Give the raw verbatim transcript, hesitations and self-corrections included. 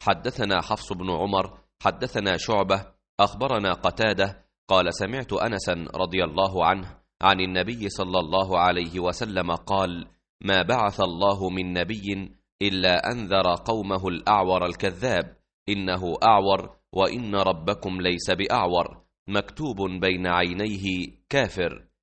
حدثنا حفص بن عمر حدثنا شعبة أخبرنا قتادة قال سمعت أنسا رضي الله عنه عن النبي صلى الله عليه وسلم قال: ما بعث الله من نبي إلا أنذر قومه الأعور الكذاب، إنه أعور وإن ربكم ليس بأعور، مكتوب بين عينيه كافر.